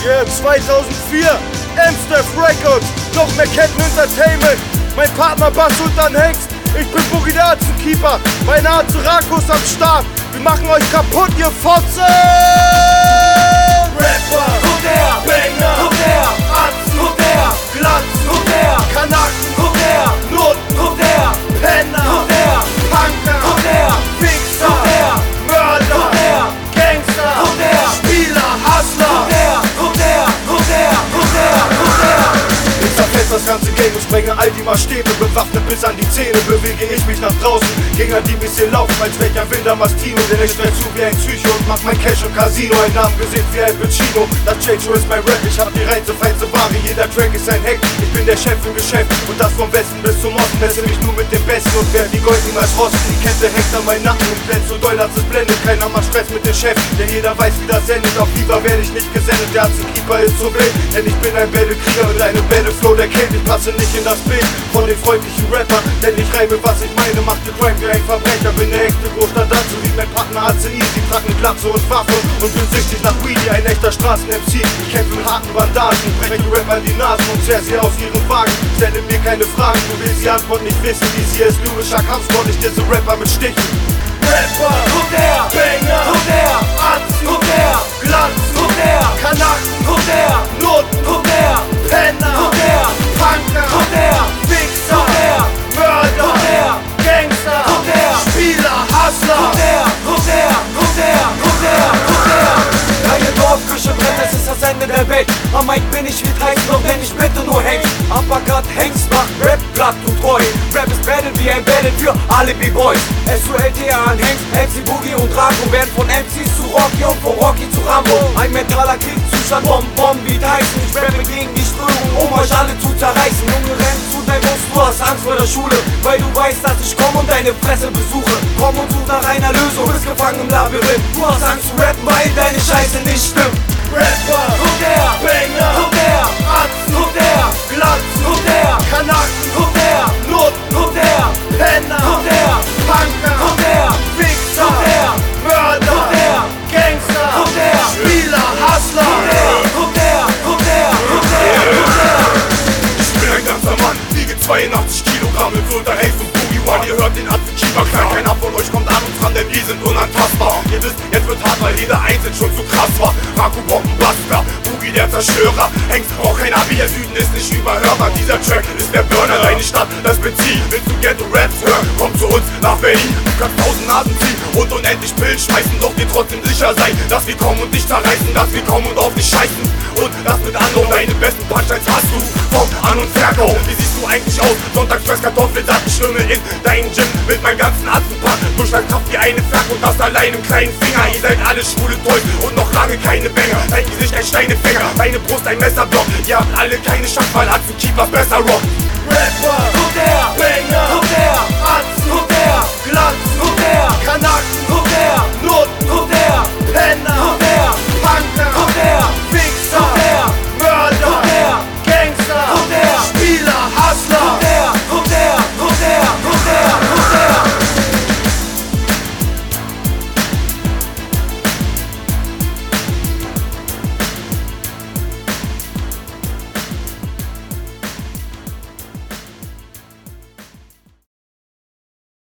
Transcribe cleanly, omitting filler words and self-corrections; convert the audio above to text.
Yeah, 2004, M-Steph Records, noch mehr Ketten Entertainment. Mein Partner Bass Sultan Hengst, ich bin Boogie der Azukeeper. Mein Azurakos am Start, wir machen euch kaputt, ihr Fotze! Rapper, kommt her, Banger, kommt her, Atzen, kommt her, Glatzen, kommt her, Kanaken, kommt her, Noten, kommt her, Penner, kommt her, Punker, kommt her, Fixer, kommt her, Mörder, kommt her, Gangster, kommt her, Spieler, Hustler, kommt her, kommt her, kommt her, kommt her, kommt her. Ich zerfetz das ganze Game und sprenge all die Maßstäbe, bewaffnet bis an die Zähne, bewege ich mich nach draußen. Gegner, die bis hier laufen, als wäre ich ein wilder Mastino, denn ich stell zu wie ein Psycho und mach mein Cash im Casino. Ein Namengesicht wie ein Pacino, das Change ist mein Rap. Ich hab die reinste, feinste Ware, jeder Track ist ein Hack. Ich bin der Chef im Geschäft und das vom Westen bis zum Osten. Messe mich nur mit dem Besten und werd wie Gold niemals rosten. Die Kette hängt an meinen Nacken und glänzt so doll, dass es blendet. Keiner macht Stress mit dem Chef, denn jeder weiß, wie das endet. Auf Viva werde ich nicht gesendet, der Azukeeper ist so wild, denn ich bin ein Battlekrieger mit einem Battleflow, der kennt. Ich passe nicht in das Bild von den freundlichen Rapper, denn ich reibe, was ich meine, macht die Crime wie ein Verbrecher. Bin der echte Großstadt dazu, wie mein Partner Atze Easy, tragen Glatze und Waffe und bin süchtig nach Weedy, ein echter Straßen-MC. Ich kämpfe mit harten Bandagen, breche Rapper die Nasen und zerr sie aus ihren Wagen. Stelle mir keine Fragen, du willst die Antwort nicht wissen. Dies hier ist lyrischer Kampfsport, ich disse Rapper mit Stichen. Rapper, kommt her, Banger, kommt her, Atzen, kommt her, Glatzen, kommt her, Kanaken, kommt her, Noten, kommt her, Penner, kommt her, Punker, kommt her, Fixer, kommt her, Mörder, kommt her, Gangster, kommt her, Spieler, Hustler, kommt her, kommt her, kommt her, kommt her, kommt her. Deine Dorfküche brennt, es ist das Ende der Welt. Am Mike bin ich wie Tyson, doch wenn ich bitte nur Hengst. Uppercut, Hengst macht Rap, platt und treu. Rap ist Battle wie ein Battle für alle B-Boys. S-U-L-T-A an Hengst, MC Boogie und Draco werden von MCs zu Rocky und von Rocky zu Rambo. Ein mentaler Kriegszustand, Bomben wie Tyson. Ich rappe gegen die Strömung, um euch alle zu zerreißen. Junge, renn zu deinem Bus, du hast Angst vor der Schule, weil du weißt, dass ich komm und deine Fresse besuche. Komm und such nach einer Lösung, bist gefangen im Labyrinth. Du hast Angst zu rappen, weil deine Scheiße nicht stimmt. Rapper, kommt her, Banger, kommt her, Atzen, kommt her, Glatzen, kommt her, Kanaken, kommt her, Noten, kommt her, Penner, kommt her, Punker, kommt her, Fixer, kommt her, Mörder, kommt her, Gangster, kommt her, Spieler, Hustler, kommt her, kommt her, kommt her, kommt her, kommt her. Ich bin ein ganzer Mann, wiege 82 Kilogramm, mit Sultan Hengst und Boogie One. Ihr hört den Azukeeper klar, keiner von euch kommt an uns ran, denn wir sind unantastbar. Ihr wisst, jetzt wird hart, weil jeder Einzelne schon zu krass war. Raku Bombenbuster, Boogie der Zerstörer. Hengst braucht kein Abi, der Süden ist nicht überhörbar. Dieser Track ist der Burner, deine Stadt, das Benzin. Willst du Ghetto-Raps hören, komm zu uns nach Berlin. Du kannst 1000 Nasen ziehen und unendlich Pillen schmeißen, doch dir trotzdem sicher sein, dass wir kommen und dich zerreißen, dass wir kommen und auf dich scheißen. Und das mit Anlauf, deine besten Punchlines hast du vom An- und Verkauf. Wie siehst du eigentlich aus? Sonntagsfress Kartoffelsack, ich schwimme in deinen Gym mit meinem ganzen Atzenpack. Durchschlagkraft wie eine Flak und das allein im kleinen Finger. Ihr seid alle schwule Toys und noch lange keine Banger. Dein Gesicht ein Steinefänger, deine Brust ein Messerblock. Ihr habt alle keine Chance, weil Azukeeper besser rockt. Rapper, kommt her,